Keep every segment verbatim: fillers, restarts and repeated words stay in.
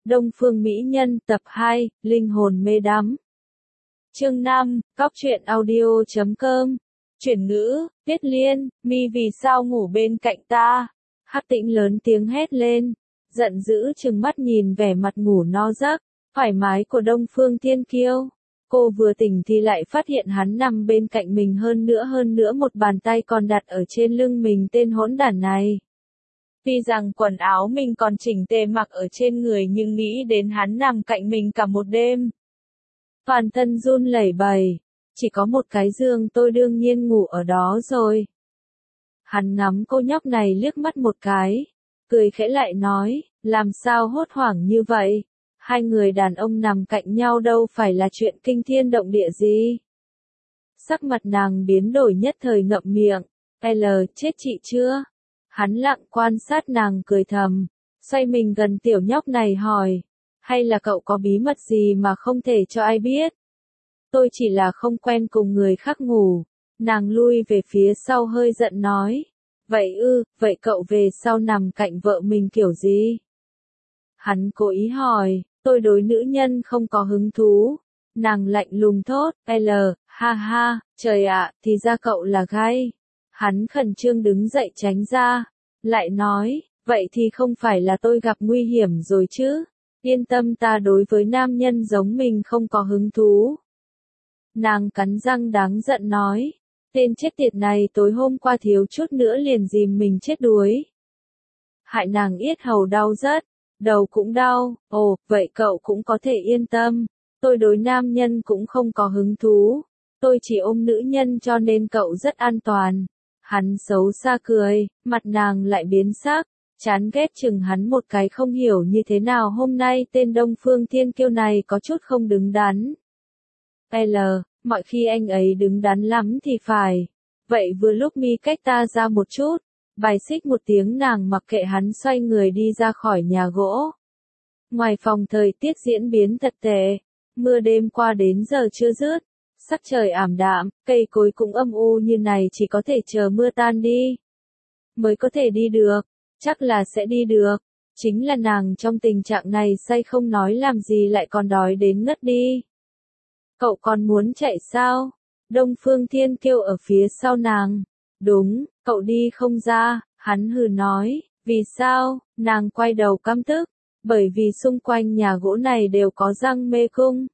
Đông Phương Mỹ Nhân tập hai, Linh hồn mê đắm. Chương năm, Cóc truyện audio chấm com. Chuyển ngữ, Tiết Liên, mi vì sao ngủ bên cạnh ta? Hắc Tĩnh lớn tiếng hét lên, giận dữ trừng mắt nhìn vẻ mặt ngủ no giấc, thoải mái của Đông Phương Thiên Kiêu. Cô vừa tỉnh thì lại phát hiện hắn nằm bên cạnh mình, hơn nữa hơn nữa một bàn tay còn đặt ở trên lưng mình, tên hỗn đản này. Tuy rằng quần áo mình còn chỉnh tề mặc ở trên người nhưng nghĩ đến hắn nằm cạnh mình cả một đêm. Toàn thân run lẩy bẩy, chỉ có một cái giường tôi đương nhiên ngủ ở đó rồi. Hắn ngắm cô nhóc này liếc mắt một cái, cười khẽ lại nói, làm sao hốt hoảng như vậy? Hai người đàn ông nằm cạnh nhau đâu phải là chuyện kinh thiên động địa gì. Sắc mặt nàng biến đổi nhất thời ngậm miệng, L chết chị chưa? Hắn lặng quan sát nàng cười thầm, xoay mình gần tiểu nhóc này hỏi, hay là cậu có bí mật gì mà không thể cho ai biết? Tôi chỉ là không quen cùng người khác ngủ. Nàng lui về phía sau hơi giận nói, vậy ư, vậy cậu về sau nằm cạnh vợ mình kiểu gì? Hắn cố ý hỏi, tôi đối nữ nhân không có hứng thú. Nàng lạnh lùng thốt, L, ha ha, trời ạ, thì ra cậu là gay. Hắn khẩn trương đứng dậy tránh ra, lại nói, vậy thì không phải là tôi gặp nguy hiểm rồi chứ? Yên tâm, ta đối với nam nhân giống mình không có hứng thú. Nàng cắn răng đáng giận nói, tên chết tiệt này tối hôm qua thiếu chút nữa liền dìm mình chết đuối. Hại nàng yết hầu đau rất, đầu cũng đau, ồ, vậy cậu cũng có thể yên tâm, tôi đối nam nhân cũng không có hứng thú, tôi chỉ ôm nữ nhân cho nên cậu rất an toàn. Hắn xấu xa cười, mặt nàng lại biến sắc, chán ghét chừng hắn một cái, không hiểu như thế nào hôm nay tên Đông Phương Thiên Kiêu này có chút không đứng đắn. L, mọi khi anh ấy đứng đắn lắm thì phải. Vậy vừa lúc mi cách ta ra một chút. Bài xích một tiếng, nàng mặc kệ hắn xoay người đi ra khỏi nhà gỗ. Ngoài phòng thời tiết diễn biến thật tệ, mưa đêm qua đến giờ chưa dứt. Sắc trời ảm đạm, cây cối cũng âm u như này, chỉ có thể chờ mưa tan đi mới có thể đi được, chắc là sẽ đi được. Chính là nàng trong tình trạng này say không nói làm gì lại còn đói đến ngất đi. Cậu còn muốn chạy sao? Đông Phương Thiên Kiêu ở phía sau nàng. Đúng, cậu đi không ra, hắn hừ nói, vì sao? Nàng quay đầu căm tức, bởi vì xung quanh nhà gỗ này đều có răng mê cung.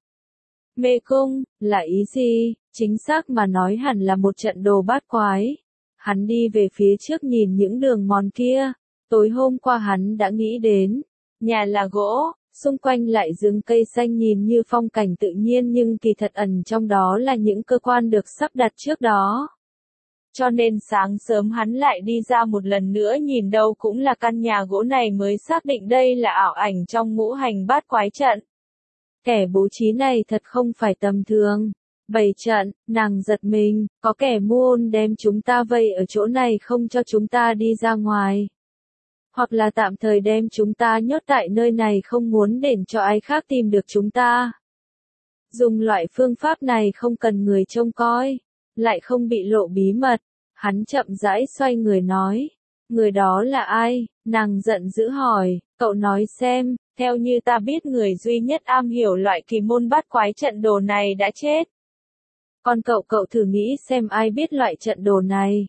Mê cung, là ý gì? Chính xác mà nói hẳn là một trận đồ bát quái. Hắn đi về phía trước nhìn những đường mòn kia. Tối hôm qua hắn đã nghĩ đến, nhà là gỗ, xung quanh lại rừng cây xanh nhìn như phong cảnh tự nhiên nhưng kỳ thật ẩn trong đó là những cơ quan được sắp đặt trước đó. Cho nên sáng sớm hắn lại đi ra một lần nữa nhìn đâu cũng là căn nhà gỗ này mới xác định đây là ảo ảnh trong ngũ hành bát quái trận. Kẻ bố trí này thật không phải tầm thường. Bày trận, nàng giật mình, có kẻ muôn đem chúng ta vây ở chỗ này không cho chúng ta đi ra ngoài. Hoặc là tạm thời đem chúng ta nhốt tại nơi này không muốn để cho ai khác tìm được chúng ta. Dùng loại phương pháp này không cần người trông coi, lại không bị lộ bí mật. Hắn chậm rãi xoay người nói, người đó là ai? Nàng giận dữ hỏi, cậu nói xem. Theo như ta biết, người duy nhất am hiểu loại kỳ môn bát quái trận đồ này đã chết. Còn cậu cậu thử nghĩ xem ai biết loại trận đồ này.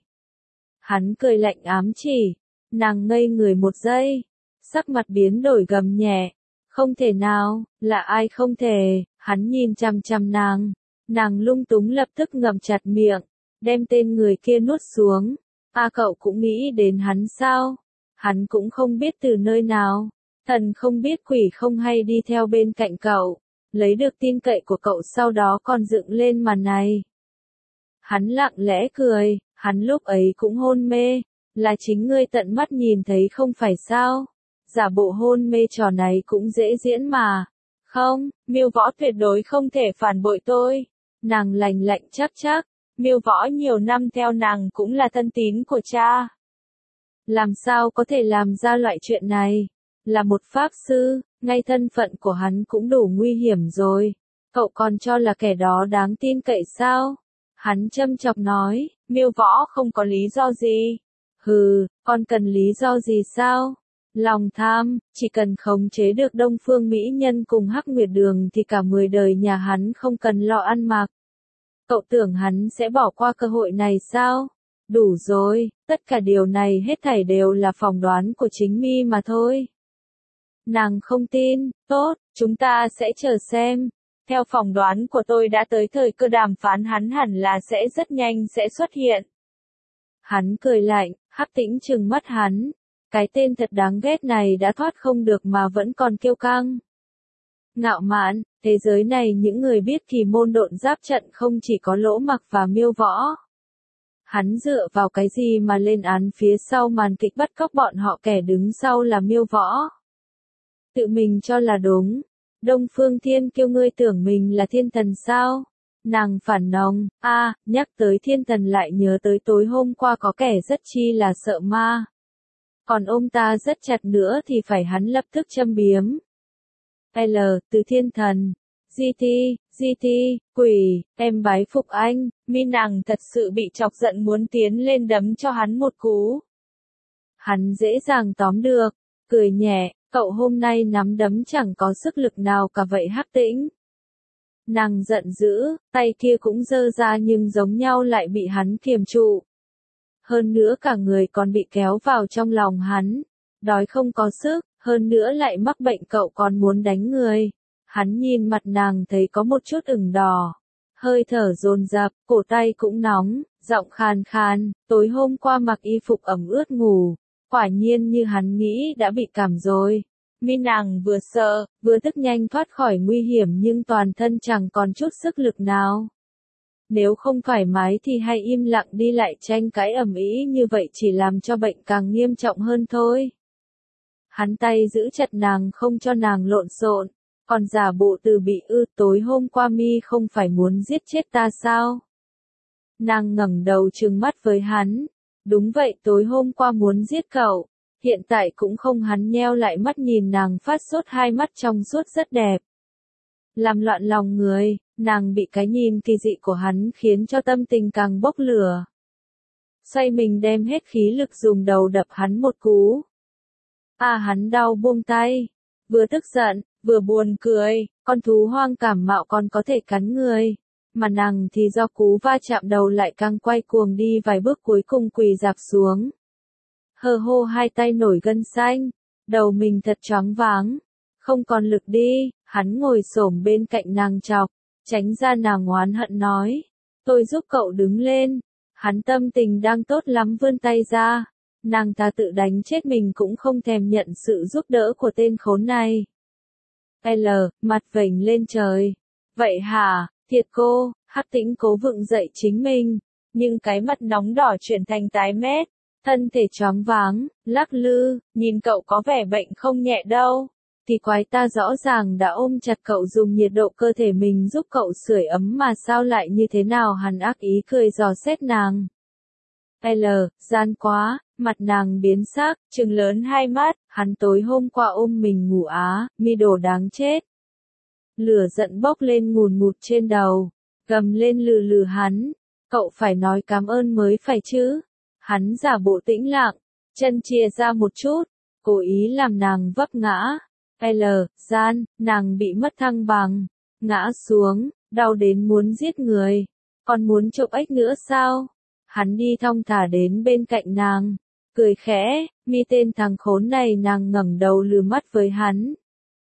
Hắn cười lạnh ám chỉ. Nàng ngây người một giây. Sắc mặt biến đổi gầm nhẹ. Không thể nào, là ai không thể. Hắn nhìn chằm chằm nàng. Nàng lung túng lập tức ngậm chặt miệng. Đem tên người kia nuốt xuống. À, cậu cũng nghĩ đến hắn sao? Hắn cũng không biết từ nơi nào. Thần không biết quỷ không hay đi theo bên cạnh cậu, lấy được tin cậy của cậu sau đó còn dựng lên màn này. Hắn lặng lẽ cười, hắn lúc ấy cũng hôn mê, là chính ngươi tận mắt nhìn thấy không phải sao? Giả bộ hôn mê trò này cũng dễ diễn mà. Không, Miêu Võ tuyệt đối không thể phản bội tôi. Nàng lành lạnh chắc chắc, Miêu Võ nhiều năm theo nàng cũng là thân tín của cha. Làm sao có thể làm ra loại chuyện này? Là một pháp sư, ngay thân phận của hắn cũng đủ nguy hiểm rồi. Cậu còn cho là kẻ đó đáng tin cậy sao? Hắn châm chọc nói, Miêu Võ không có lý do gì. Hừ, còn cần lý do gì sao? Lòng tham, chỉ cần khống chế được Đông Phương Mỹ Nhân cùng Hắc Nguyệt Đường thì cả mười đời nhà hắn không cần lo ăn mặc. Cậu tưởng hắn sẽ bỏ qua cơ hội này sao? Đủ rồi, tất cả điều này hết thảy đều là phỏng đoán của chính mi mà thôi. Nàng không tin, tốt, chúng ta sẽ chờ xem. Theo phỏng đoán của tôi đã tới thời cơ đàm phán hắn hẳn là sẽ rất nhanh sẽ xuất hiện. Hắn cười lạnh, Hắc Tĩnh trừng mắt hắn. Cái tên thật đáng ghét này đã thoát không được mà vẫn còn kiêu căng. Ngạo mạn, thế giới này những người biết kỳ môn độn giáp trận không chỉ có Lỗ Mặc và Miêu Võ. Hắn dựa vào cái gì mà lên án phía sau màn kịch bắt cóc bọn họ, kẻ đứng sau là Miêu Võ. Tự mình cho là đúng. Đông Phương Thiên Kiêu, ngươi tưởng mình là thiên thần sao? Nàng phản nòng, a à, nhắc tới thiên thần lại nhớ tới tối hôm qua có kẻ rất chi là sợ ma. Còn ôm ta rất chặt nữa thì phải hắn lập tức châm biếm. L, từ thiên thần. giê tê, giê tê, quỷ, em bái phục anh. Mi nàng thật sự bị chọc giận muốn tiến lên đấm cho hắn một cú. Hắn dễ dàng tóm được, cười nhẹ, cậu hôm nay nắm đấm chẳng có sức lực nào cả vậy Hắc Tĩnh. Nàng giận dữ, tay kia cũng giơ ra nhưng giống nhau lại bị hắn kiềm trụ. Hơn nữa cả người còn bị kéo vào trong lòng hắn. Đói không có sức, hơn nữa lại mắc bệnh, cậu còn muốn đánh người. Hắn nhìn mặt nàng thấy có một chút ửng đỏ. Hơi thở dồn dập, cổ tay cũng nóng, giọng khàn khàn, tối hôm qua mặc y phục ẩm ướt ngủ. Quả nhiên như hắn nghĩ đã bị cảm rồi. Mi nàng vừa sợ, vừa tức nhanh thoát khỏi nguy hiểm nhưng toàn thân chẳng còn chút sức lực nào. Nếu không thoải mái thì hay im lặng đi, lại tranh cãi ầm ĩ như vậy chỉ làm cho bệnh càng nghiêm trọng hơn thôi. Hắn tay giữ chặt nàng không cho nàng lộn xộn, còn giả bộ từ bị ư, tối hôm qua mi không phải muốn giết chết ta sao? Nàng ngẩng đầu trừng mắt với hắn. Đúng vậy, tối hôm qua muốn giết cậu. Hiện tại cũng không. Hắn nheo lại mắt nhìn nàng phát sốt, hai mắt trong suốt rất đẹp. Làm loạn lòng người, nàng bị cái nhìn kỳ dị của hắn khiến cho tâm tình càng bốc lửa. Xoay mình đem hết khí lực dùng đầu đập hắn một cú. À, hắn đau buông tay. Vừa tức giận, vừa buồn cười, con thú hoang cảm mạo còn có thể cắn người. Mà nàng thì do cú va chạm đầu lại càng quay cuồng đi vài bước, cuối cùng quỳ rạp xuống. Hơ hô, hai tay nổi gân xanh, đầu mình thật choáng váng, không còn lực đi. Hắn ngồi xổm bên cạnh nàng chọc, tránh ra. Nàng oán hận nói, tôi giúp cậu đứng lên. Hắn tâm tình đang tốt lắm vươn tay ra. Nàng ta tự đánh chết mình cũng không thèm nhận sự giúp đỡ của tên khốn này. L, mặt vểnh lên trời. Vậy hả, thiệt cô? Hắc Tĩnh cố vựng dậy chính mình, nhưng cái mặt nóng đỏ chuyển thành tái mét, thân thể choáng váng, lắc lư, nhìn cậu có vẻ bệnh không nhẹ đâu. Thì quái, ta rõ ràng đã ôm chặt cậu dùng nhiệt độ cơ thể mình giúp cậu sưởi ấm mà sao lại như thế nào? Hắn ác ý cười dò xét nàng. L, gian quá, mặt nàng biến sắc, trừng lớn hai mắt, hắn tối hôm qua ôm mình ngủ á, mi đồ đáng chết. Lửa giận bốc lên ngùn ngụt trên đầu, gầm lên lừ lừ hắn, cậu phải nói cảm ơn mới phải chứ. Hắn giả bộ tĩnh lặng, chân chia ra một chút, cố ý làm nàng vấp ngã. L, gian, nàng bị mất thăng bằng, ngã xuống, đau đến muốn giết người. Còn muốn chụp ếch nữa sao? Hắn đi thong thả đến bên cạnh nàng, cười khẽ, mi tên thằng khốn này. Nàng ngẩng đầu lừa mắt với hắn.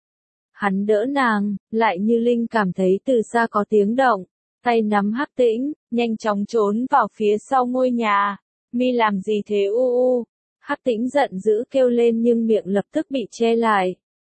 Hắn đỡ nàng, lại như linh cảm thấy từ xa có tiếng động, tay nắm Hắc Tĩnh, nhanh chóng trốn vào phía sau ngôi nhà. Mi làm gì thế u u? Hắc Tĩnh giận dữ kêu lên nhưng miệng lập tức bị che lại.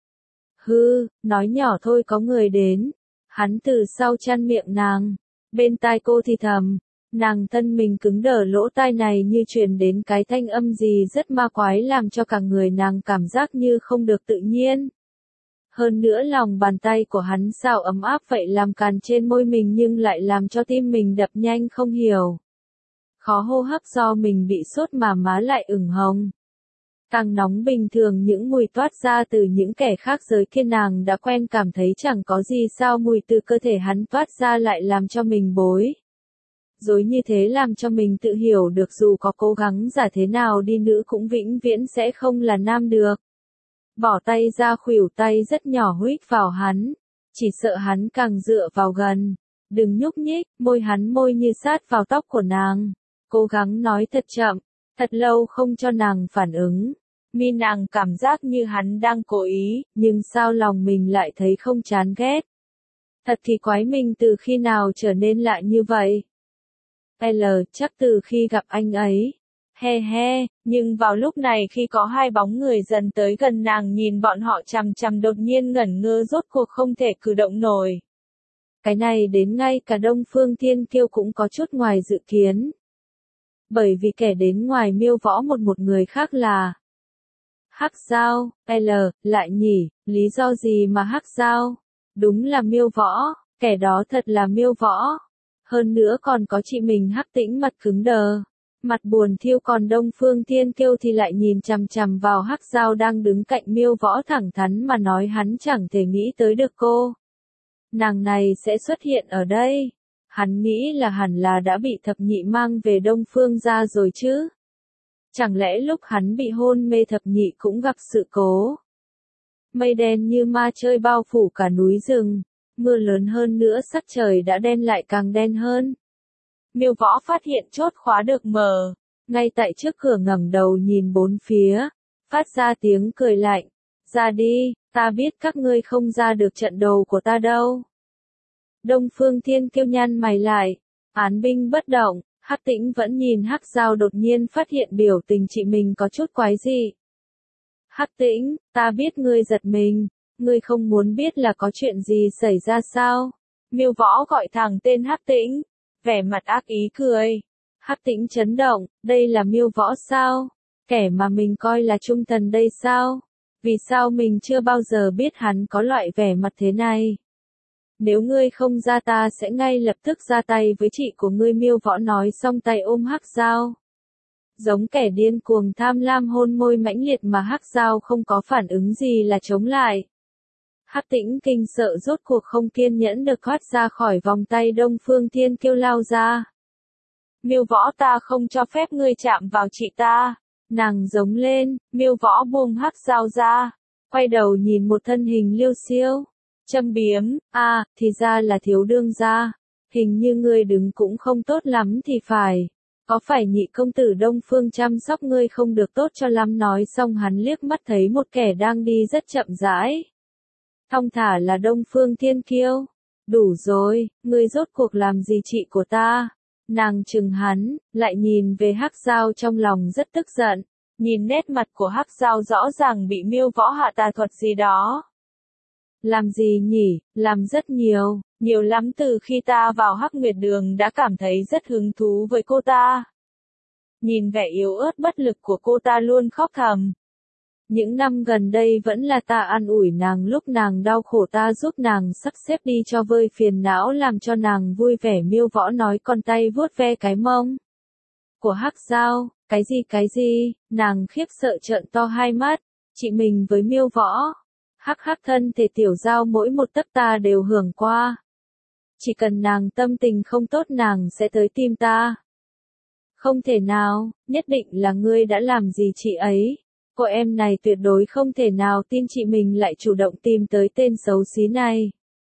Hư, nói nhỏ thôi có người đến. Hắn từ sau chăn miệng nàng, bên tai cô thì thầm. Nàng thân mình cứng đờ, lỗ tai này như truyền đến cái thanh âm gì rất ma quái làm cho cả người nàng cảm giác như không được tự nhiên. Hơn nữa lòng bàn tay của hắn sao ấm áp vậy, làm càn trên môi mình nhưng lại làm cho tim mình đập nhanh không hiểu. Khó hô hấp do mình bị sốt mà má lại ửng hồng. Càng nóng bình thường những mùi toát ra từ những kẻ khác giới kia nàng đã quen, cảm thấy chẳng có gì sao mùi từ cơ thể hắn toát ra lại làm cho mình bối rối như thế, làm cho mình tự hiểu được dù có cố gắng giả thế nào đi nữa cũng vĩnh viễn sẽ không là nam được. bỏ tay ra khuỷu tay rất nhỏ huých vào hắn, chỉ sợ hắn càng dựa vào gần. Đừng nhúc nhích, môi hắn môi như sát vào tóc của nàng, cố gắng nói thật chậm, thật lâu không cho nàng phản ứng. Mi nàng cảm giác như hắn đang cố ý, nhưng sao lòng mình lại thấy không chán ghét. Thật thì quái, mình từ khi nào trở nên lạ như vậy? L, chắc từ khi gặp anh ấy. He he, nhưng vào lúc này khi có hai bóng người dần tới gần nàng nhìn bọn họ chằm chằm đột nhiên ngẩn ngơ rốt cuộc không thể cử động nổi. Cái này đến ngay cả Đông Phương Thiên Kiêu cũng có chút ngoài dự kiến. Bởi vì kẻ đến ngoài Miêu Võ một một người khác là Hắc Giao. L, lại nhỉ, lý do gì mà Hắc Giao? Đúng là Miêu Võ, kẻ đó thật là Miêu Võ. Hơn nữa còn có chị mình Hắc Tĩnh mặt cứng đờ, mặt buồn thiêu, còn Đông Phương Thiên Kiêu thì lại nhìn chằm chằm vào Hắc Giao đang đứng cạnh Miêu Võ thẳng thắn mà nói hắn chẳng thể nghĩ tới được cô nàng này sẽ xuất hiện ở đây. Hắn nghĩ là hẳn là đã bị thập nhị mang về Đông Phương gia rồi chứ. Chẳng lẽ lúc hắn bị hôn mê thập nhị cũng gặp sự cố? Mây đen như ma chơi bao phủ cả núi rừng, mưa lớn hơn nữa sắc trời đã đen lại càng đen hơn. Miêu Võ phát hiện chốt khóa được mở, ngay tại trước cửa ngẩng đầu nhìn bốn phía, phát ra tiếng cười lạnh. Ra đi, ta biết các ngươi không ra được trận đầu của ta đâu. Đông Phương Thiên Kiêu nhăn mày lại, án binh bất động. Hắc Tĩnh vẫn nhìn Hắc Giao đột nhiên phát hiện biểu tình chị mình có chút quái dị. Hắc Tĩnh, ta biết ngươi giật mình, ngươi không muốn biết là có chuyện gì xảy ra sao? Miêu Võ gọi thẳng tên Hắc Tĩnh, vẻ mặt ác ý cười. Hắc Tĩnh chấn động, đây là Miêu Võ sao? Kẻ mà mình coi là trung thần đây sao? Vì sao mình chưa bao giờ biết hắn có loại vẻ mặt thế này? Nếu ngươi không ra ta sẽ ngay lập tức ra tay với chị của ngươi. Miêu Võ nói xong tay ôm Hắc Giao. Giống kẻ điên cuồng tham lam hôn môi mãnh liệt mà Hắc Giao không có phản ứng gì là chống lại. Hắc Tĩnh kinh sợ rốt cuộc không kiên nhẫn được thoát ra khỏi vòng tay Đông Phương Thiên Kiêu lao ra. Miêu Võ, ta không cho phép ngươi chạm vào chị ta. Nàng giống lên, Miêu Võ buông Hắc Giao ra, quay đầu nhìn một thân hình liêu xiêu. Châm biếm, à, thì ra là thiếu đương gia. Hình như ngươi đứng cũng không tốt lắm thì phải. Có phải nhị công tử Đông Phương chăm sóc ngươi không được tốt cho lắm? Nói xong hắn liếc mắt thấy một kẻ đang đi rất chậm rãi. Thong thả là Đông Phương Thiên Kiêu. Đủ rồi, ngươi rốt cuộc làm gì chị của ta? Nàng chừng hắn, lại nhìn về Hắc Giao trong lòng rất tức giận. Nhìn nét mặt của Hắc Giao rõ ràng bị Miêu Võ hạ tà thuật gì đó. Làm gì nhỉ? Làm rất nhiều, nhiều lắm. Từ khi ta vào Hắc Nguyệt Đường đã cảm thấy rất hứng thú với cô ta. Nhìn vẻ yếu ớt bất lực của cô ta luôn khóc thầm. Những năm gần đây vẫn là ta an ủi nàng lúc nàng đau khổ, ta giúp nàng sắp xếp đi cho vơi phiền não làm cho nàng vui vẻ. Miêu Võ nói con tay vuốt ve cái mông của Hắc Giao. Cái gì cái gì? Nàng khiếp sợ trợn to hai mắt. Chị mình với Miêu Võ. Hắc hắc, thân thể tiểu Giao mỗi một tấc ta đều hưởng qua. Chỉ cần nàng tâm tình không tốt nàng sẽ tới tìm ta. Không thể nào, nhất định là ngươi đã làm gì chị ấy. Cô em này tuyệt đối không thể nào tin chị mình lại chủ động tìm tới tên xấu xí này.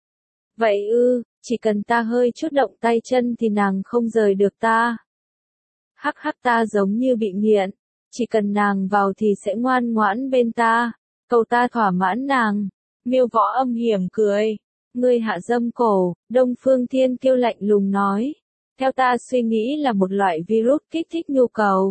Vậy ư, chỉ cần ta hơi chút động tay chân thì nàng không rời được ta. Hắc hắc, ta giống như bị nghiện. Chỉ cần nàng vào thì sẽ ngoan ngoãn bên ta. Cầu ta thỏa mãn nàng. Miêu Võ âm hiểm cười. Ngươi hạ dâm cổ. Đông Phương Thiên Kiêu lạnh lùng nói. Theo ta suy nghĩ là một loại virus kích thích nhu cầu.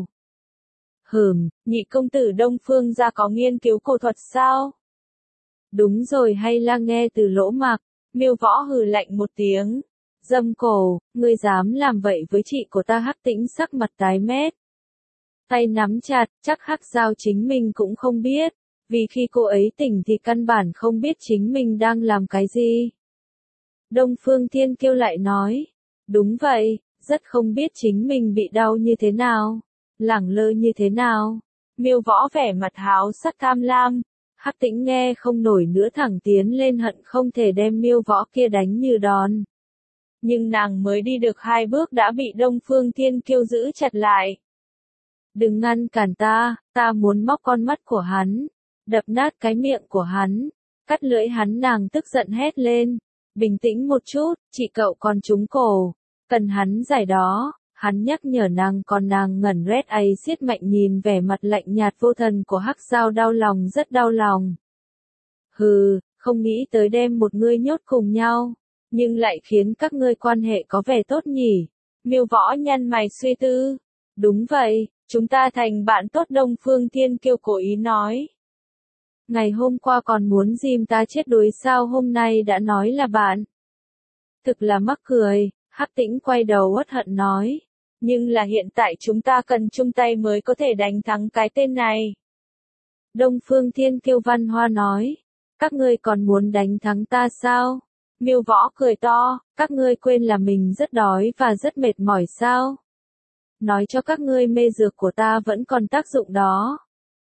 Hừm, nhị công tử Đông Phương gia có nghiên cứu cổ thuật sao? Đúng rồi, hay là nghe từ lỗ mạc? Miêu Võ hừ lạnh một tiếng. Dâm cổ, ngươi dám làm vậy với chị của ta? Hắc Tĩnh sắc mặt tái mét. Tay nắm chặt, chắc Hắc Giao chính mình cũng không biết. Vì khi cô ấy tỉnh thì căn bản không biết chính mình đang làm cái gì. Đông Phương Thiên Kiêu lại nói. Đúng vậy, rất không biết chính mình bị đau như thế nào. Lẳng lơ như thế nào? Miêu Võ vẻ mặt háo sắc tham lam. Hắc Tĩnh nghe không nổi nữa thẳng tiến lên hận không thể đem Miêu Võ kia đánh như đòn. Nhưng nàng mới đi được hai bước đã bị Đông Phương Thiên Kiêu giữ chặt lại. Đừng ngăn cản ta, ta muốn móc con mắt của hắn. đập nát cái miệng của hắn, cắt lưỡi hắn. Nàng tức giận hét lên, bình tĩnh một chút, chị cậu còn trúng cổ, cần hắn giải đó. Hắn nhắc nhở nàng, còn nàng ngẩn rét ấy siết mạnh nhìn vẻ mặt lạnh nhạt vô thần của Hắc Giao, đau lòng rất đau lòng. Hừ, không nghĩ tới đem một ngươi nhốt cùng nhau, nhưng lại khiến các ngươi quan hệ có vẻ tốt nhỉ. Miêu Võ nhăn mày suy tư. Đúng vậy, chúng ta thành bạn tốt. Đông Phương Thiên Kiêu cố ý nói. Ngày hôm qua còn muốn dìm ta chết đuối sao hôm nay đã nói là bạn. Thực là mắc cười. Hắc Tĩnh quay đầu uất hận nói. Nhưng là hiện tại chúng ta cần chung tay mới có thể đánh thắng cái tên này. Đông Phương Thiên Kiêu văn hoa nói. Các ngươi còn muốn đánh thắng ta sao? Miêu Võ cười to. Các ngươi quên là mình rất đói và rất mệt mỏi sao? Nói cho các ngươi mê dược của ta vẫn còn tác dụng đó.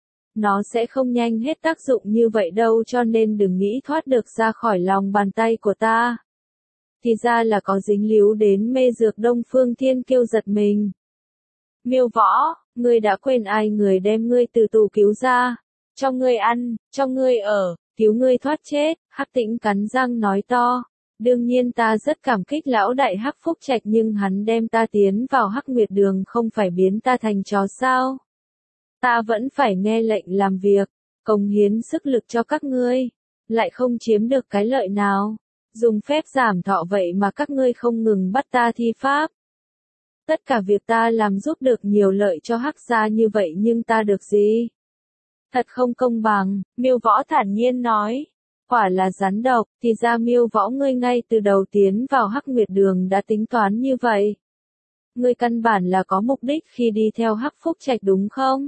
Nó sẽ không nhanh hết tác dụng như vậy đâu, cho nên đừng nghĩ thoát được ra khỏi lòng bàn tay của ta. Thì ra là có dính líu đến mê dược. Đông Phương Thiên Kiêu giật mình. Miêu Võ, ngươi đã quên ai người đem ngươi từ tù cứu ra, cho ngươi ăn, cho ngươi ở, cứu ngươi thoát chết. Hắc Tĩnh cắn răng nói to. Đương nhiên ta rất cảm kích lão đại Hắc Phúc Trạch, nhưng hắn đem ta tiến vào Hắc Nguyệt Đường không phải biến ta thành chó sao? Ta vẫn phải nghe lệnh làm việc, cống hiến sức lực cho các ngươi, lại không chiếm được cái lợi nào. Dùng phép giảm thọ vậy mà các ngươi không ngừng bắt ta thi pháp. Tất cả việc ta làm giúp được nhiều lợi cho Hắc gia như vậy nhưng ta được gì? Thật không công bằng. Miêu Võ thản nhiên nói. Quả là rắn độc, thì ra Miêu Võ ngươi ngay từ đầu tiến vào Hắc Nguyệt Đường đã tính toán như vậy. Ngươi căn bản là có mục đích khi đi theo Hắc Phúc Trạch đúng không?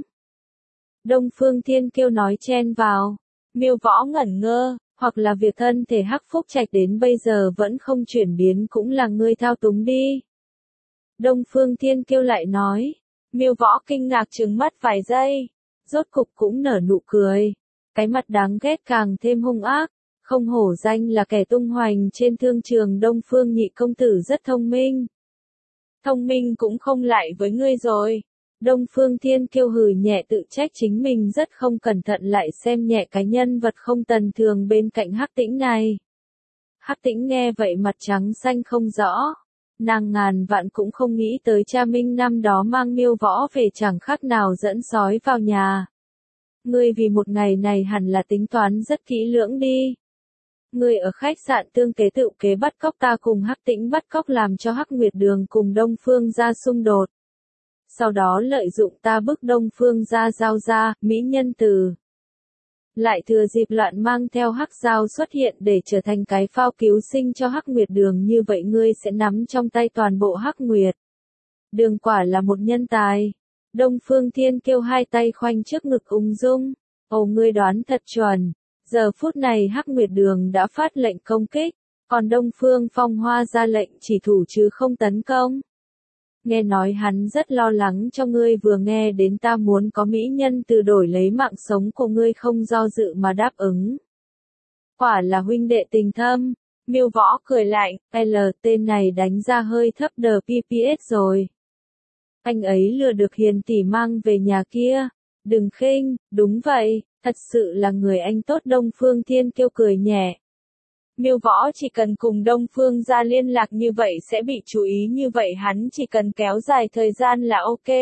Đông Phương Thiên Kiêu nói chen vào. Miêu Võ ngẩn ngơ, hoặc là việc thân thể Hắc Phúc Trạch đến bây giờ vẫn không chuyển biến cũng là ngươi thao túng đi. Đông Phương Thiên Kiêu lại nói. Miêu Võ kinh ngạc trừng mắt vài giây, rốt cục cũng nở nụ cười. Cái mặt đáng ghét càng thêm hung ác, không hổ danh là kẻ tung hoành trên thương trường. Đông Phương nhị công tử rất thông minh. Thông minh cũng không lại với ngươi rồi. Đông Phương Thiên Kiêu hừ nhẹ tự trách chính mình rất không cẩn thận lại xem nhẹ cái nhân vật không tầm thường bên cạnh Hắc Tĩnh này. Hắc Tĩnh nghe vậy mặt trắng xanh không rõ. Nàng ngàn vạn cũng không nghĩ tới cha Minh năm đó mang Miêu Võ về chẳng khác nào dẫn sói vào nhà. Ngươi vì một ngày này hẳn là tính toán rất kỹ lưỡng đi. Ngươi ở khách sạn tương kế tự kế bắt cóc ta cùng Hắc Tĩnh bắt cóc làm cho Hắc Nguyệt Đường cùng Đông Phương gia xung đột. Sau đó lợi dụng ta bức Đông Phương gia giao ra, mỹ nhân từ. Lại thừa dịp loạn mang theo Hắc Giao xuất hiện để trở thành cái phao cứu sinh cho Hắc Nguyệt Đường, như vậy ngươi sẽ nắm trong tay toàn bộ Hắc Nguyệt Đường. Quả là một nhân tài. Đông Phương Thiên Kiêu hai tay khoanh trước ngực ung dung. Ồ, ngươi đoán thật chuẩn. Giờ phút này Hắc Nguyệt Đường đã phát lệnh công kích, còn Đông Phương Phong Hoa ra lệnh chỉ thủ chứ không tấn công. Nghe nói hắn rất lo lắng cho ngươi, vừa nghe đến ta muốn có mỹ nhân từ đổi lấy mạng sống của ngươi không do dự mà đáp ứng. Quả là huynh đệ tình thâm. Miêu Võ cười lạnh, L tên này đánh ra hơi thấp đờ pê pê ét rồi. Anh ấy lừa được Hiền tỷ mang về nhà kia. Đừng khinh, đúng vậy, thật sự là người anh tốt. Đông Phương Thiên Kiêu cười nhẹ. Miêu Võ chỉ cần cùng Đông Phương gia liên lạc như vậy sẽ bị chú ý, như vậy hắn chỉ cần kéo dài thời gian là ok.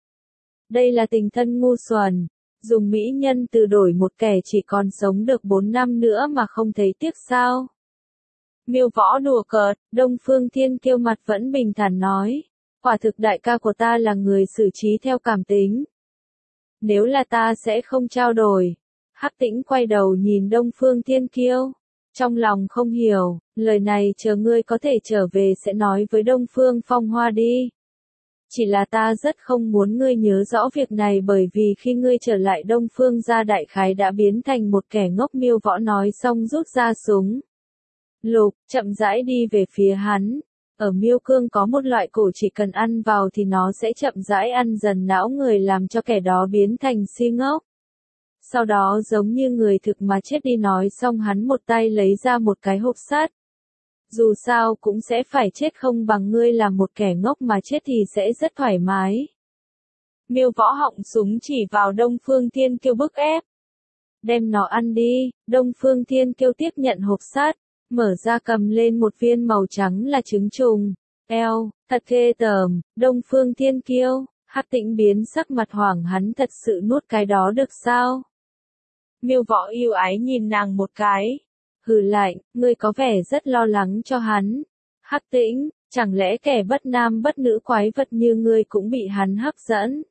Đây là tình thân ngu xuẩn, dùng mỹ nhân từ đổi một kẻ chỉ còn sống được bốn năm nữa mà không thấy tiếc sao? Miêu Võ đùa cợt. Đông Phương Thiên Kiêu mặt vẫn bình thản nói. Quả thực đại ca của ta là người xử trí theo cảm tính. Nếu là ta sẽ không trao đổi. Hắc Tĩnh quay đầu nhìn Đông Phương Thiên Kiêu. Trong lòng không hiểu, lời này chờ ngươi có thể trở về sẽ nói với Đông Phương Phong Hoa đi. Chỉ là ta rất không muốn ngươi nhớ rõ việc này, bởi vì khi ngươi trở lại Đông Phương gia đại khái đã biến thành một kẻ ngốc. Miêu Võ nói xong rút ra súng lục, chậm rãi đi về phía hắn. Ở Miêu Cương có một loại cổ chỉ cần ăn vào thì nó sẽ chậm rãi ăn dần não người, làm cho kẻ đó biến thành si ngốc. Sau đó giống như người thực mà chết đi. Nói xong hắn một tay lấy ra một cái hộp sắt. Dù sao cũng sẽ phải chết, không bằng ngươi làm một kẻ ngốc mà chết thì sẽ rất thoải mái. Miêu Võ họng súng chỉ vào Đông Phương Thiên Kiêu bức ép. đem nó ăn đi. Đông Phương Thiên Kiêu tiếp nhận hộp sắt, mở ra cầm lên một viên màu trắng là trứng trùng. Eo, thật ghê tởm. Đông Phương Thiên Kiêu, Hắc Tĩnh biến sắc mặt hoảng, hắn thật sự nuốt cái đó được sao? Miêu Võ yêu ái nhìn nàng một cái, hừ lạnh, ngươi có vẻ rất lo lắng cho hắn. Hắc Tĩnh, chẳng lẽ kẻ bất nam bất nữ quái vật như ngươi cũng bị hắn hấp dẫn?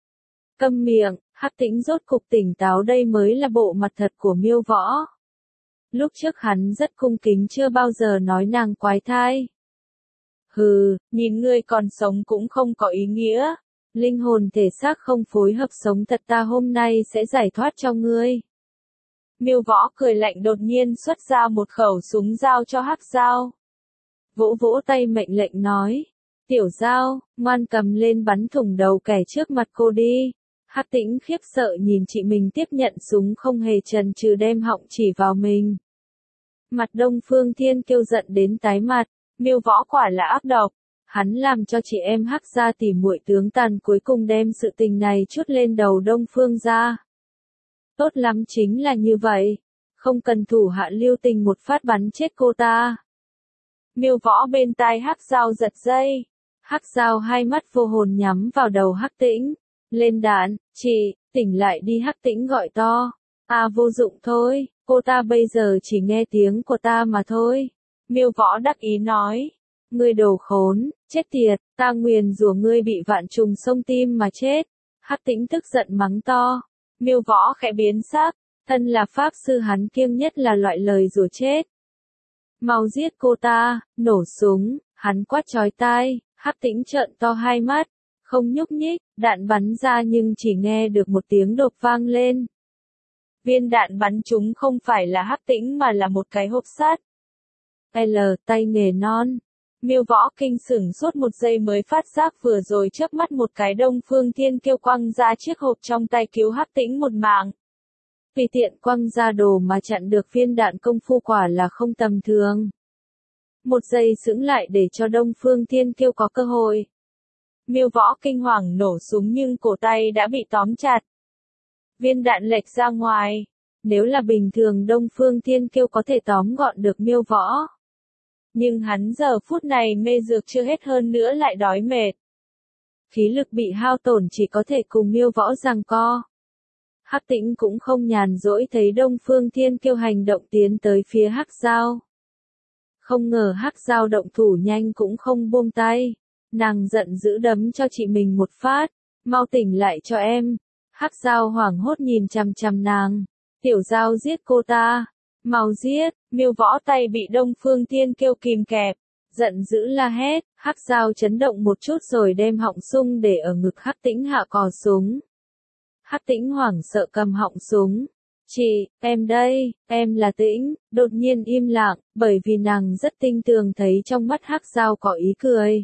Câm miệng. Hắc Tĩnh rốt cục tỉnh táo, đây mới là bộ mặt thật của Miêu Võ. Lúc trước hắn rất cung kính, chưa bao giờ nói nàng quái thai. Hừ, nhìn ngươi còn sống cũng không có ý nghĩa. Linh hồn thể xác không phối hợp sống thật, ta hôm nay sẽ giải thoát cho ngươi. Miêu Võ cười lạnh, đột nhiên xuất ra một khẩu súng giao cho Hắc Dao. Vỗ vỗ tay mệnh lệnh nói, Tiểu Dao, ngoan cầm lên bắn thủng đầu kẻ trước mặt cô đi. Hắc Tĩnh khiếp sợ nhìn chị mình tiếp nhận súng, không hề chần chừ đem họng chỉ vào mình. Mặt Đông Phương Thiên Kiêu giận đến tái mặt, Miêu Võ quả là ác độc, hắn làm cho chị em Hắc gia tỉ muội tướng tàn, cuối cùng đem sự tình này trút lên đầu Đông Phương gia. Tốt lắm, chính là như vậy, không cần thủ hạ lưu tình một phát bắn chết cô ta. Miêu Võ bên tai Hắc Dao giật dây, Hắc Dao hai mắt vô hồn nhắm vào đầu Hắc Tĩnh. Lên đạn, chị, tỉnh lại đi. Hắc Tĩnh gọi to. À vô dụng thôi, cô ta bây giờ chỉ nghe tiếng của ta mà thôi. Miêu Võ đắc ý nói. Ngươi đồ khốn, chết tiệt, ta nguyền rủa ngươi bị vạn trùng xông tim mà chết. Hắc Tĩnh tức giận mắng to. Miêu Võ khẽ biến sắc, thân là pháp sư hắn kiêng nhất là loại lời rủa chết. Mau giết cô ta, nổ súng, hắn quát chói tai. Hắc Tĩnh trợn to hai mắt, không nhúc nhích, đạn bắn ra nhưng chỉ nghe được một tiếng đột vang lên. Viên đạn bắn trúng không phải là Hắc Tĩnh mà là một cái hộp sắt. L, tay nghề non. Miêu Võ kinh sửng sốt một giây mới phát giác vừa rồi chớp mắt một cái Đông Phương Thiên Kiêu quăng ra chiếc hộp trong tay cứu Hắc Tĩnh một mạng. Vì tiện quăng ra đồ mà chặn được viên đạn, công phu quả là không tầm thường. Một giây sững lại để cho Đông Phương Thiên Kiêu có cơ hội. Miêu Võ kinh hoàng nổ súng nhưng cổ tay đã bị tóm chặt. Viên đạn lệch ra ngoài. Nếu là bình thường Đông Phương Thiên Kiêu có thể tóm gọn được Miêu Võ. Nhưng hắn giờ phút này mê dược chưa hết, hơn nữa lại đói mệt. Khí lực bị hao tổn, chỉ có thể cùng Miêu Võ giằng co. Hắc Tĩnh cũng không nhàn rỗi, thấy Đông Phương Thiên Kiêu hành động tiến tới phía Hắc Dao. Không ngờ Hắc Dao động thủ nhanh cũng không buông tay. Nàng giận dữ đấm cho chị mình một phát. Mau tỉnh lại cho em. Hắc Dao hoảng hốt nhìn chằm chằm nàng. Tiểu Dao giết cô ta. Mau giết. Miêu Võ tay bị Đông Phương Thiên Kiêu kìm kẹp. Giận dữ la hét. Hắc Dao chấn động một chút rồi đem họng sung để ở ngực Hắc Tĩnh hạ cò súng. Hắc Tĩnh hoảng sợ cầm họng súng. Chị, em đây, em là Tĩnh. Đột nhiên im lặng, bởi vì nàng rất tinh tường thấy trong mắt Hắc Dao có ý cười.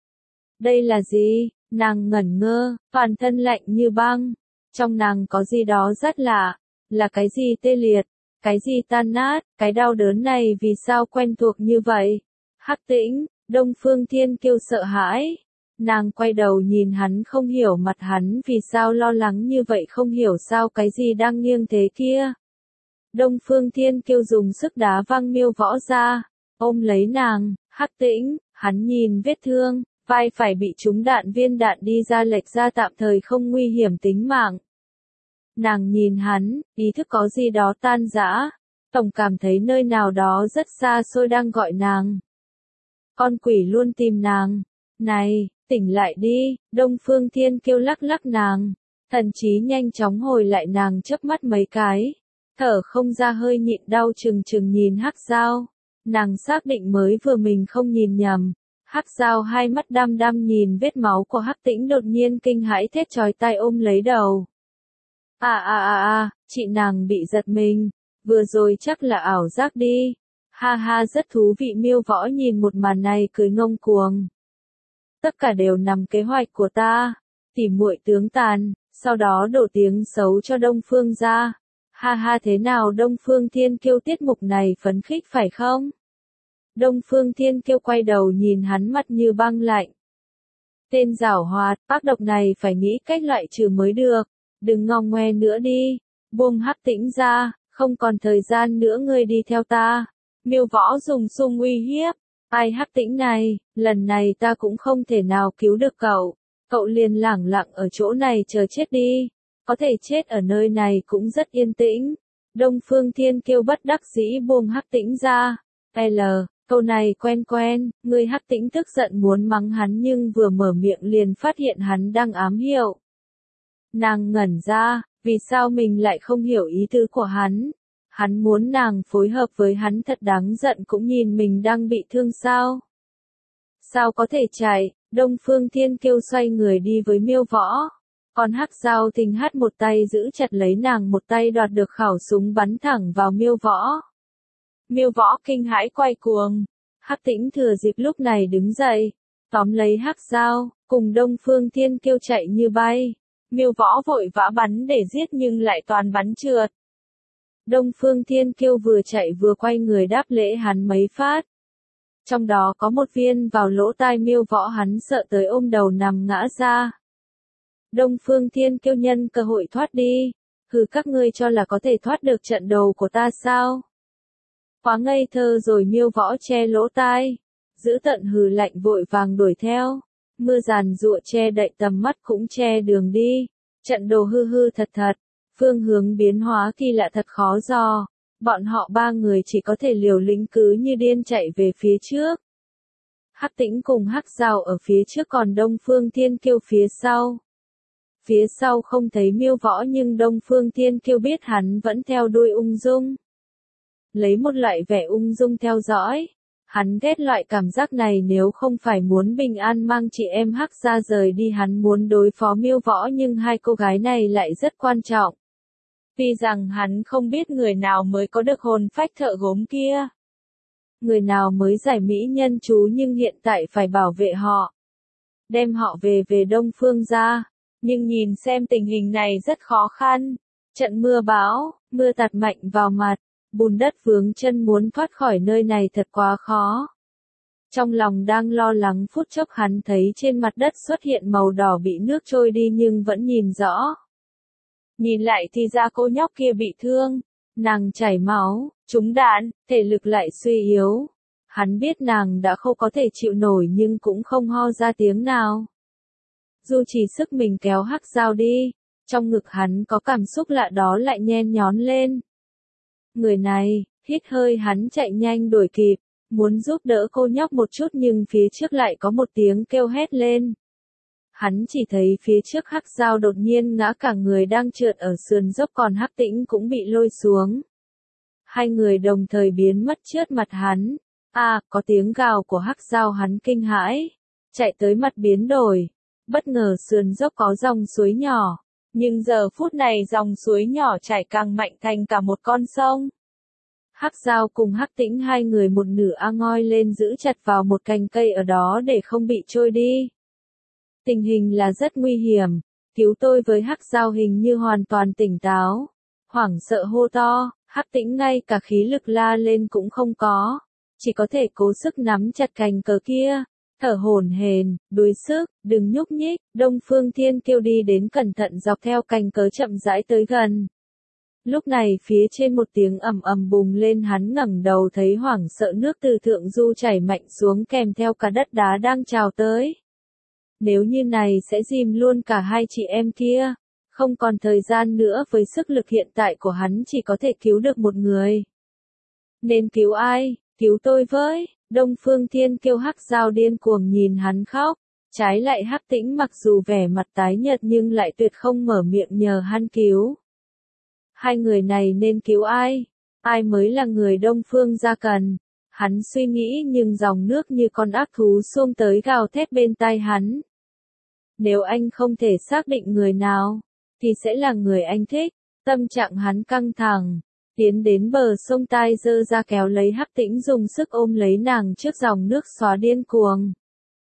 Đây là gì? Nàng ngẩn ngơ, toàn thân lạnh như băng. Trong nàng có gì đó rất lạ. Là cái gì tê liệt? Cái gì tan nát? Cái đau đớn này vì sao quen thuộc như vậy? Hắc Tĩnh, Đông Phương Thiên Kiêu sợ hãi. Nàng quay đầu nhìn hắn, không hiểu mặt hắn vì sao lo lắng như vậy, không hiểu sao cái gì đang nghiêng thế kia. Đông Phương Thiên Kiêu dùng sức đá văng Miêu Võ ra, ôm lấy nàng. Hắc Tĩnh, hắn nhìn vết thương, vai phải bị trúng đạn, viên đạn đi ra lệch ra, tạm thời không nguy hiểm tính mạng. Nàng nhìn hắn, ý thức có gì đó tan rã, tổng cảm thấy nơi nào đó rất xa xôi đang gọi nàng. Con quỷ luôn tìm nàng. Này, tỉnh lại đi. Đông Phương Thiên Kiêu lắc lắc nàng. Thần trí nhanh chóng hồi lại, nàng chớp mắt mấy cái. Thở không ra hơi nhịn đau, chừng chừng nhìn Hắc Dao. Nàng xác định mới vừa mình không nhìn nhầm. Hắc Dao hai mắt đăm đăm nhìn vết máu của Hắc Tĩnh, đột nhiên kinh hãi thét chói tai ôm lấy đầu. À à à à, chị nàng bị giật mình. Vừa rồi chắc là ảo giác đi. Ha ha, rất thú vị. Miêu Võ nhìn một màn này cười ngông cuồng. Tất cả đều nằm kế hoạch của ta. Tỉ muội tướng tàn, sau đó đổ tiếng xấu cho Đông Phương gia. Ha ha, thế nào Đông Phương Thiên Kiêu, tiết mục này phấn khích phải không? Đông Phương Thiên Kiêu quay đầu nhìn hắn, mặt như băng lạnh. Tên giảo hoạt, ác độc này phải nghĩ cách loại trừ mới được. Đừng ngong ngoe nữa đi. Buông Hắc Tĩnh ra, không còn thời gian nữa ngươi đi theo ta. Miêu Võ dùng sung uy hiếp. Ai Hắc Tĩnh này, lần này ta cũng không thể nào cứu được cậu. Cậu liền lẳng lặng ở chỗ này chờ chết đi. Có thể chết ở nơi này cũng rất yên tĩnh. Đông Phương Thiên Kiêu bất đắc dĩ buông Hắc Tĩnh ra. L, câu này quen quen, người Hắc Tĩnh tức giận muốn mắng hắn nhưng vừa mở miệng liền phát hiện hắn đang ám hiệu. Nàng ngẩn ra, vì sao mình lại không hiểu ý tứ của hắn? Hắn muốn nàng phối hợp với hắn thật đáng giận cũng nhìn mình đang bị thương sao? Sao có thể chạy? Đông Phương Thiên Kiêu xoay người đi với Miêu Võ. Còn Hắc Giao Tình hát một tay giữ chặt lấy nàng, một tay đoạt được khẩu súng bắn thẳng vào Miêu Võ. Miêu Võ kinh hãi quay cuồng. Hắc Tĩnh thừa dịp lúc này đứng dậy, tóm lấy Hắc Giao, cùng Đông Phương Thiên Kiêu chạy như bay. Miêu Võ vội vã bắn để giết nhưng lại toàn bắn trượt. Đông Phương Thiên Kiêu vừa chạy vừa quay người đáp lễ hắn mấy phát. Trong đó có một viên vào lỗ tai Miêu Võ, hắn sợ tới ôm đầu nằm ngã ra. Đông Phương Thiên Kiêu nhân cơ hội thoát đi. Hừ, các ngươi cho là có thể thoát được trận đầu của ta sao? Quá ngây thơ rồi. Miêu Võ che lỗ tai, giữ tận hừ lạnh vội vàng đuổi theo. Mưa giàn giụa che đậy tầm mắt cũng che đường đi. Trận đồ hư hư thật thật, phương hướng biến hóa kỳ lạ thật khó dò. Bọn họ ba người chỉ có thể liều lĩnh cứ như điên chạy về phía trước. Hắc Tĩnh cùng Hắc Giao ở phía trước còn Đông Phương Thiên Kiêu phía sau. Phía sau không thấy Miêu Võ nhưng Đông Phương Thiên Kiêu biết hắn vẫn theo đuôi ung dung. Lấy một loại vẻ ung dung theo dõi. Hắn ghét loại cảm giác này, nếu không phải muốn bình an mang chị em Hắc ra rời đi hắn muốn đối phó Miêu Võ nhưng hai cô gái này lại rất quan trọng. Tuy rằng hắn không biết người nào mới có được hồn phách thợ gốm kia. Người nào mới giải mỹ nhân chú nhưng hiện tại phải bảo vệ họ. Đem họ về về Đông Phương ra. Nhưng nhìn xem tình hình này rất khó khăn. Trận mưa bão, mưa tạt mạnh vào mặt. Bùn đất vướng chân muốn thoát khỏi nơi này thật quá khó. Trong lòng đang lo lắng phút chốc hắn thấy trên mặt đất xuất hiện màu đỏ bị nước trôi đi nhưng vẫn nhìn rõ. Nhìn lại thì ra cô nhóc kia bị thương. Nàng chảy máu, trúng đạn, thể lực lại suy yếu. Hắn biết nàng đã không có thể chịu nổi nhưng cũng không ho ra tiếng nào. Dù chỉ sức mình kéo Hắc Giao đi, trong ngực hắn có cảm xúc lạ đó lại nhen nhón lên. Người này, hít hơi hắn chạy nhanh đuổi kịp, muốn giúp đỡ cô nhóc một chút nhưng phía trước lại có một tiếng kêu hét lên. Hắn chỉ thấy phía trước Hắc Giao đột nhiên ngã cả người đang trượt ở sườn dốc còn Hắc Tĩnh cũng bị lôi xuống. Hai người đồng thời biến mất trước mặt hắn. À, có tiếng gào của Hắc Giao hắn kinh hãi, chạy tới mặt biến đổi. Bất ngờ sườn dốc có dòng suối nhỏ, nhưng giờ phút này dòng suối nhỏ chảy càng mạnh thành cả một con sông. Hắc Giao cùng Hắc Tĩnh hai người một nửa a ngoi lên giữ chặt vào một cành cây ở đó để không bị trôi đi. Tình hình là rất nguy hiểm, cứu tôi với. Hắc Giao hình như hoàn toàn tỉnh táo, hoảng sợ hô to. Hắc Tĩnh ngay cả khí lực la lên cũng không có, chỉ có thể cố sức nắm chặt cành cờ kia. Thở hổn hển, đuối sức, đừng nhúc nhích. Đông Phương Thiên Kiêu đi đến cẩn thận dọc theo cành cớ chậm rãi tới gần. Lúc này phía trên một tiếng ầm ầm bùng lên, hắn ngẩng đầu thấy hoảng sợ nước từ thượng du chảy mạnh xuống kèm theo cả đất đá đang trào tới. Nếu như này sẽ dìm luôn cả hai chị em kia. Không còn thời gian nữa, với sức lực hiện tại của hắn chỉ có thể cứu được một người. Nên cứu ai? Cứu tôi với. Đông Phương Thiên Kiêu. Hắc Giao điên cuồng nhìn hắn khóc. Trái lại Hắc Tĩnh mặc dù vẻ mặt tái nhợt nhưng lại tuyệt không mở miệng nhờ hắn cứu. Hai người này nên cứu ai? Ai mới là người Đông Phương gia cần? Hắn suy nghĩ nhưng dòng nước như con ác thú xông tới gào thét bên tai hắn. Nếu anh không thể xác định người nào, thì sẽ là người anh thích. Tâm trạng hắn căng thẳng. Tiến đến bờ sông tai giơ ra kéo lấy Hắc Tĩnh dùng sức ôm lấy nàng trước dòng nước xóa điên cuồng.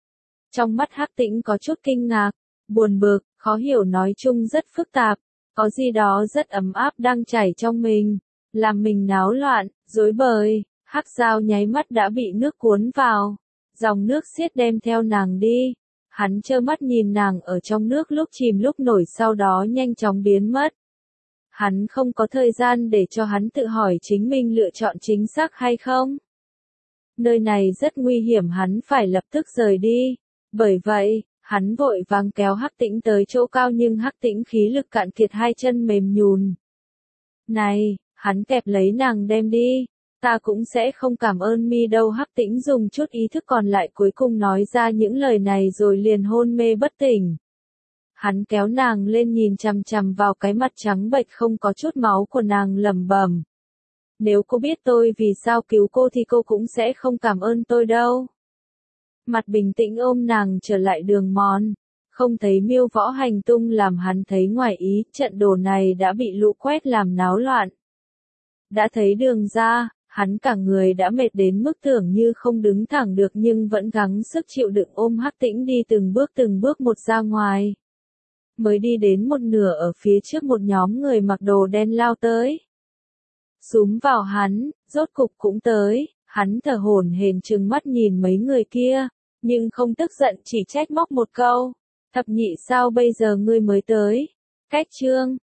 Trong mắt Hắc Tĩnh có chút kinh ngạc, buồn bực, khó hiểu, nói chung rất phức tạp. Có gì đó rất ấm áp đang chảy trong mình, làm mình náo loạn, rối bời. Hắc Giao nháy mắt đã bị nước cuốn vào. Dòng nước xiết đem theo nàng đi. Hắn trơ mắt nhìn nàng ở trong nước lúc chìm lúc nổi, sau đó nhanh chóng biến mất. Hắn không có thời gian để cho hắn tự hỏi chính mình lựa chọn chính xác hay không. Nơi này rất nguy hiểm, hắn phải lập tức rời đi. Bởi vậy, hắn vội vàng kéo Hắc Tĩnh tới chỗ cao nhưng Hắc Tĩnh khí lực cạn kiệt, hai chân mềm nhùn. Này, hắn kẹp lấy nàng đem đi. Ta cũng sẽ không cảm ơn mi đâu. Hắc Tĩnh dùng chút ý thức còn lại cuối cùng nói ra những lời này rồi liền hôn mê bất tỉnh. Hắn kéo nàng lên nhìn chằm chằm vào cái mặt trắng bệch không có chút máu của nàng lẩm bẩm. Nếu cô biết tôi vì sao cứu cô thì cô cũng sẽ không cảm ơn tôi đâu. Mặt bình tĩnh ôm nàng trở lại đường mòn. Không thấy Miêu Võ hành tung làm hắn thấy ngoài ý, trận đồ này đã bị lũ quét làm náo loạn. Đã thấy đường ra, hắn cả người đã mệt đến mức tưởng như không đứng thẳng được nhưng vẫn gắng sức chịu đựng ôm Hắc Tĩnh đi từng bước từng bước một ra ngoài. Mới đi đến một nửa ở phía trước một nhóm người mặc đồ đen lao tới. Súm vào hắn, rốt cục cũng tới, hắn thở hổn hển trừng mắt nhìn mấy người kia, nhưng không tức giận chỉ trách móc một câu. Thập nhị sao bây giờ ngươi mới tới? Cách trương,